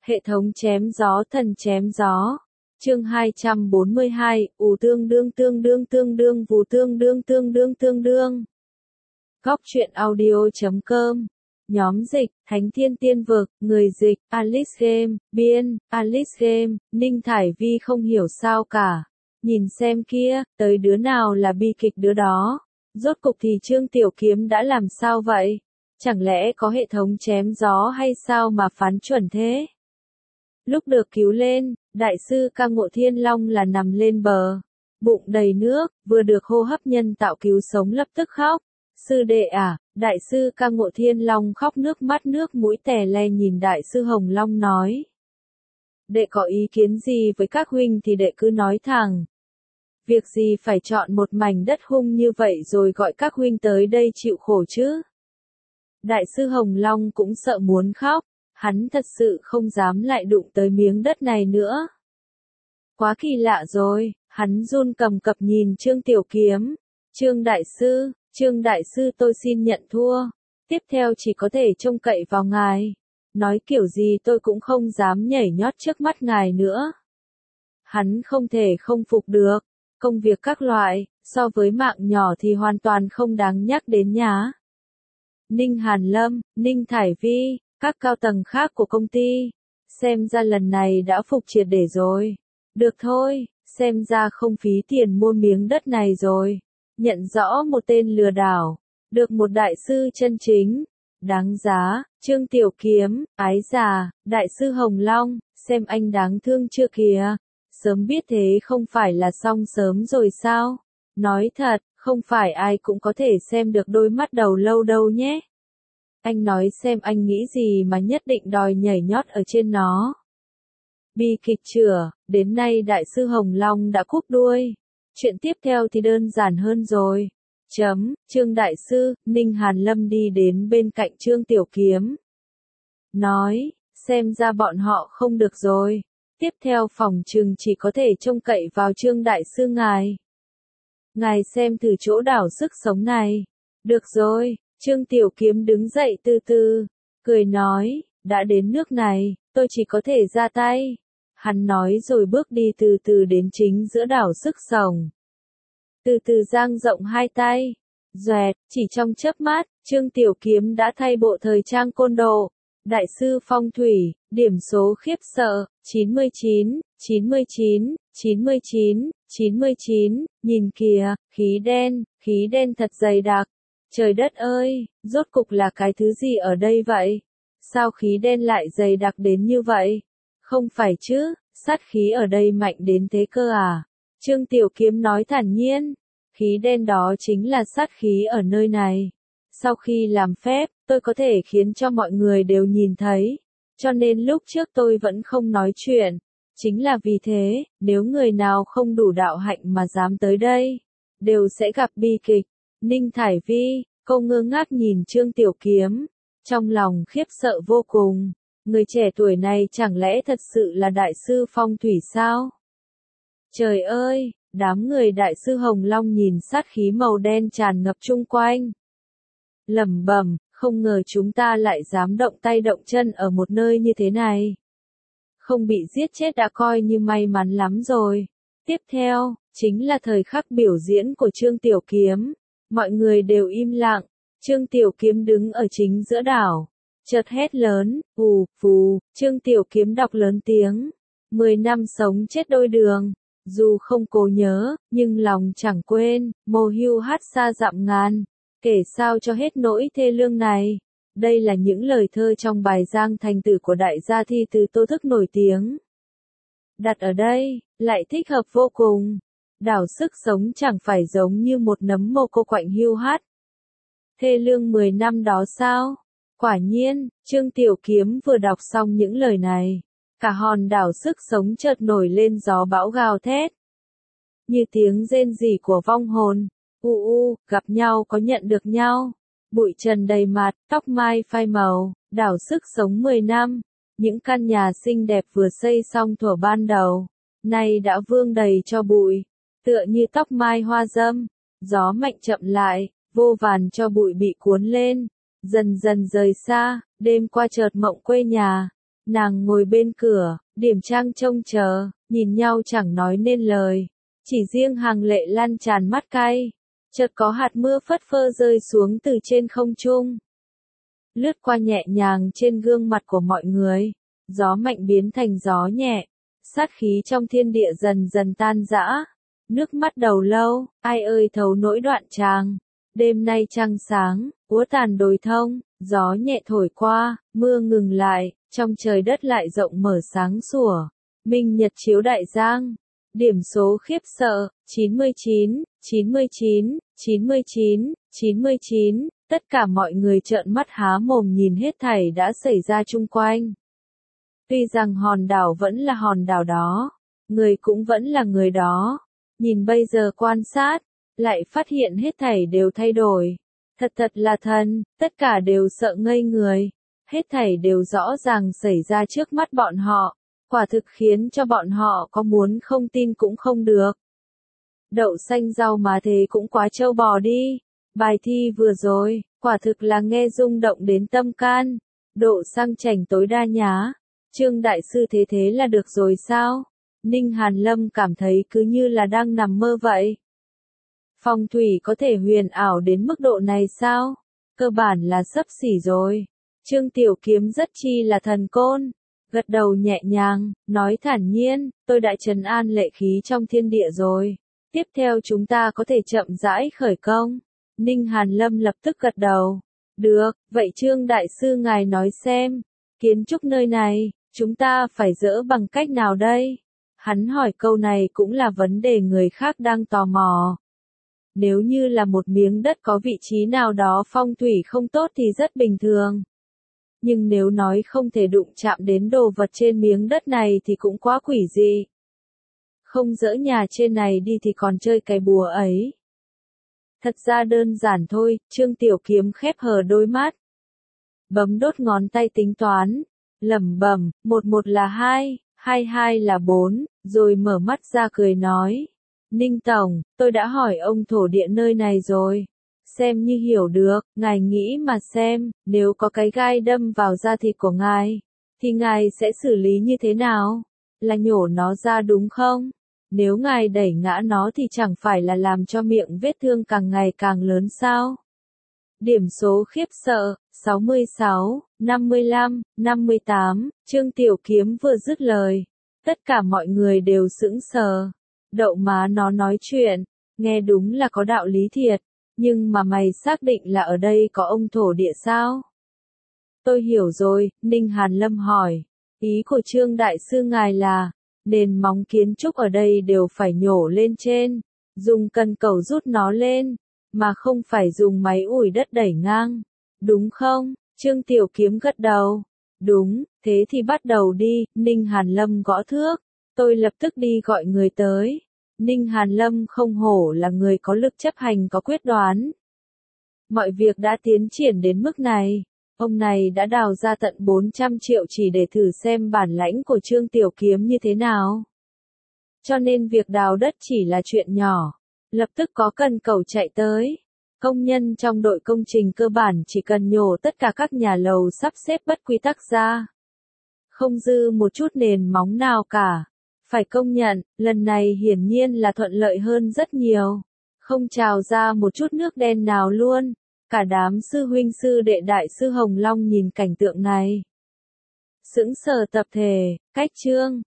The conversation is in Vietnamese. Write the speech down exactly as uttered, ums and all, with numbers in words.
Hệ thống chém gió thần chém gió. Chương hai trăm bốn mươi hai, ù tương đương tương đương tương đương vù tương đương tương đương tương đương. Góc truyện audio chấm com. Nhóm dịch, Thánh Thiên Tiên Vực, người dịch, Alice Game, biên, Alice Game, Ninh Thải Vi không hiểu sao cả. Nhìn xem kia, tới đứa nào là bi kịch đứa đó. Rốt cục thì Trương Tiểu Kiếm đã làm sao vậy? Chẳng lẽ có hệ thống chém gió hay sao mà phán chuẩn thế? Lúc được cứu lên, đại sư ca ngộ Thiên Long là nằm lên bờ, bụng đầy nước, vừa được hô hấp nhân tạo cứu sống lập tức khóc. Sư đệ à, đại sư ca ngộ Thiên Long khóc nước mắt nước mũi tè le nhìn đại sư Hồng Long nói. Đệ có ý kiến gì với các huynh thì đệ cứ nói thẳng. Việc gì phải chọn một mảnh đất hung như vậy rồi gọi các huynh tới đây chịu khổ chứ? Đại sư Hồng Long cũng sợ muốn khóc, hắn thật sự không dám lại đụng tới miếng đất này nữa. Quá kỳ lạ rồi, hắn run cầm cập nhìn Trương Tiểu Kiếm. Trương đại sư, Trương đại sư tôi xin nhận thua, tiếp theo chỉ có thể trông cậy vào ngài. Nói kiểu gì tôi cũng không dám nhảy nhót trước mắt ngài nữa. Hắn không thể không phục được, công việc các loại, so với mạng nhỏ thì hoàn toàn không đáng nhắc đến nhá. Ninh Hàn Lâm, Ninh Thải Vi, các cao tầng khác của công ty, xem ra lần này đã phục triệt để rồi. Được thôi, xem ra không phí tiền mua miếng đất này rồi. Nhận rõ một tên lừa đảo, được một đại sư chân chính, đáng giá. Trương Tiểu Kiếm, ái già, đại sư Hồng Long, xem anh đáng thương chưa kìa. Sớm biết thế không phải là xong sớm rồi sao? Nói thật, không phải ai cũng có thể xem được đôi mắt đầu lâu đâu nhé. Anh nói xem anh nghĩ gì mà nhất định đòi nhảy nhót ở trên nó. Bi kịch chửa, đến nay đại sư Hồng Long đã cúp đuôi. Chuyện tiếp theo thì đơn giản hơn rồi. Chấm, Trương đại sư, Ninh Hàn Lâm đi đến bên cạnh Trương Tiểu Kiếm. Nói, xem ra bọn họ không được rồi. Tiếp theo phòng trừng chỉ có thể trông cậy vào Trương đại sư ngài. Ngài xem thử chỗ đảo sức sống này. Được rồi, Trương Tiểu Kiếm đứng dậy từ từ, cười nói, đã đến nước này, tôi chỉ có thể ra tay. Hắn nói rồi bước đi từ từ đến chính giữa đảo sức sống. Từ từ dang rộng hai tay. Doẹt, chỉ trong chớp mắt, Trương Tiểu Kiếm đã thay bộ thời trang côn đồ. Đại sư phong thủy, điểm số khiếp sợ, chín mươi chín, chín mươi chín, chín mươi chín, chín mươi chín, nhìn kìa, khí đen, khí đen thật dày đặc. Trời đất ơi, rốt cục là cái thứ gì ở đây vậy? Sao khí đen lại dày đặc đến như vậy? Không phải chứ, sát khí ở đây mạnh đến thế cơ à? Trương Tiểu Kiếm nói thản nhiên, khí đen đó chính là sát khí ở nơi này. Sau khi làm phép, tôi có thể khiến cho mọi người đều nhìn thấy. Cho nên lúc trước tôi vẫn không nói chuyện. Chính là vì thế, nếu người nào không đủ đạo hạnh mà dám tới đây, đều sẽ gặp bi kịch. Ninh Thải Vi, cô ngơ ngác nhìn Trương Tiểu Kiếm, trong lòng khiếp sợ vô cùng. Người trẻ tuổi này chẳng lẽ thật sự là đại sư phong thủy sao? Trời ơi, đám người đại sư Hồng Long nhìn sát khí màu đen tràn ngập chung quanh. Lẩm bẩm, không ngờ chúng ta lại dám động tay động chân ở một nơi như thế này. Không bị giết chết đã coi như may mắn lắm rồi. Tiếp theo, chính là thời khắc biểu diễn của Trương Tiểu Kiếm. Mọi người đều im lặng, Trương Tiểu Kiếm đứng ở chính giữa đảo. Chợt hét lớn, phù, phù, Trương Tiểu Kiếm đọc lớn tiếng. Mười năm sống chết đôi đường. Dù không cố nhớ, nhưng lòng chẳng quên, mồ hưu hát xa dặm ngàn. Kể sao cho hết nỗi thê lương này. Đây là những lời thơ trong bài Giang Thành Tử của đại gia thi từ Tô Thức nổi tiếng. Đặt ở đây, lại thích hợp vô cùng. Đảo sức sống chẳng phải giống như một nấm mồ cô quạnh hiu hắt. Thê lương mười năm đó sao? Quả nhiên, Trương Tiểu Kiếm vừa đọc xong những lời này. Cả hòn đảo sức sống chợt nổi lên gió bão gào thét. Như tiếng rên rỉ của vong hồn. U u, gặp nhau có nhận được nhau. Bụi trần đầy mặt, tóc mai phai màu, đảo sức sống mười năm. Những căn nhà xinh đẹp vừa xây xong thuở ban đầu, nay đã vương đầy cho bụi. Tựa như tóc mai hoa dâm, gió mạnh chậm lại, vô vàn cho bụi bị cuốn lên, dần dần rời xa, đêm qua chợt mộng quê nhà. Nàng ngồi bên cửa, điểm trang trông chờ, nhìn nhau chẳng nói nên lời. Chỉ riêng Hàng Lệ Lan tràn mắt cay. Chợt có hạt mưa phất phơ rơi xuống từ trên không trung. Lướt qua nhẹ nhàng trên gương mặt của mọi người. Gió mạnh biến thành gió nhẹ. Sát khí trong thiên địa dần dần tan rã. Nước mắt đầu lâu, ai ơi thấu nỗi đoạn tràng. Đêm nay trăng sáng, úa tàn đồi thông, gió nhẹ thổi qua, mưa ngừng lại, trong trời đất lại rộng mở sáng sủa. Minh nhật chiếu đại giang. Điểm số khiếp sợ, chín mươi chín, chín mươi chín, chín mươi chín, chín mươi chín, tất cả mọi người trợn mắt há mồm nhìn hết thảy đã xảy ra chung quanh. Tuy rằng hòn đảo vẫn là hòn đảo đó, người cũng vẫn là người đó, nhìn bây giờ quan sát, lại phát hiện hết thảy đều thay đổi. Thật thật là thần, tất cả đều sợ ngây người, hết thảy đều rõ ràng xảy ra trước mắt bọn họ. Quả thực khiến cho bọn họ có muốn không tin cũng không được. Đậu xanh rau má thế cũng quá trâu bò đi. Bài thi vừa rồi, quả thực là nghe rung động đến tâm can. Độ sang chảnh tối đa nhá. Trương đại sư thế thế là được rồi sao? Ninh Hàn Lâm cảm thấy cứ như là đang nằm mơ vậy. Phong thủy có thể huyền ảo đến mức độ này sao? Cơ bản là xấp xỉ rồi. Trương Tiểu Kiếm rất chi là thần côn. Gật đầu nhẹ nhàng, nói thản nhiên, tôi đã trấn an lệ khí trong thiên địa rồi. Tiếp theo chúng ta có thể chậm rãi khởi công. Ninh Hàn Lâm lập tức gật đầu. Được, vậy Trương Đại Sư ngài nói xem, kiến trúc nơi này, chúng ta phải dỡ bằng cách nào đây? Hắn hỏi câu này cũng là vấn đề người khác đang tò mò. Nếu như là một miếng đất có vị trí nào đó phong thủy không tốt thì rất bình thường. Nhưng nếu nói không thể đụng chạm đến đồ vật trên miếng đất này thì cũng quá quỷ dị. Không dỡ nhà trên này đi thì còn chơi cái bùa ấy. Thật ra đơn giản thôi, Trương Tiểu Kiếm khép hờ đôi mắt. Bấm đốt ngón tay tính toán, lẩm bẩm, một một là hai, hai hai là bốn, rồi mở mắt ra cười nói. Ninh Tổng, tôi đã hỏi ông thổ địa nơi này rồi. Xem như hiểu được, ngài nghĩ mà xem, nếu có cái gai đâm vào da thịt của ngài, thì ngài sẽ xử lý như thế nào? Là nhổ nó ra đúng không? Nếu ngài đẩy ngã nó thì chẳng phải là làm cho miệng vết thương càng ngày càng lớn sao? Điểm số khiếp sợ, sáu mươi sáu, năm mươi lăm, năm mươi tám, Trương Tiểu Kiếm vừa dứt lời. Tất cả mọi người đều sững sờ. Đậu má nó nói chuyện, nghe đúng là có đạo lý thiệt. Nhưng mà mày xác định là ở đây có ông thổ địa sao? Tôi hiểu rồi, Ninh Hàn Lâm hỏi. Ý của Trương Đại Sư ngài là, nền móng kiến trúc ở đây đều phải nhổ lên trên, dùng cần cẩu rút nó lên, mà không phải dùng máy ủi đất đẩy ngang. Đúng không? Trương Tiểu Kiếm gật đầu. Đúng, thế thì bắt đầu đi, Ninh Hàn Lâm gõ thước. Tôi lập tức đi gọi người tới. Ninh Hàn Lâm không hổ là người có lực chấp hành có quyết đoán. Mọi việc đã tiến triển đến mức này. Ông này đã đào ra tận bốn trăm triệu chỉ để thử xem bản lãnh của Trương Tiểu Kiếm như thế nào. Cho nên việc đào đất chỉ là chuyện nhỏ. Lập tức có cần cẩu chạy tới. Công nhân trong đội công trình cơ bản chỉ cần nhổ tất cả các nhà lầu sắp xếp bất quy tắc ra. Không dư một chút nền móng nào cả. Phải công nhận, lần này hiển nhiên là thuận lợi hơn rất nhiều. Không trào ra một chút nước đen nào luôn. Cả đám sư huynh sư đệ đại sư Hồng Long nhìn cảnh tượng này. Sững sờ tập thể, cách Trương,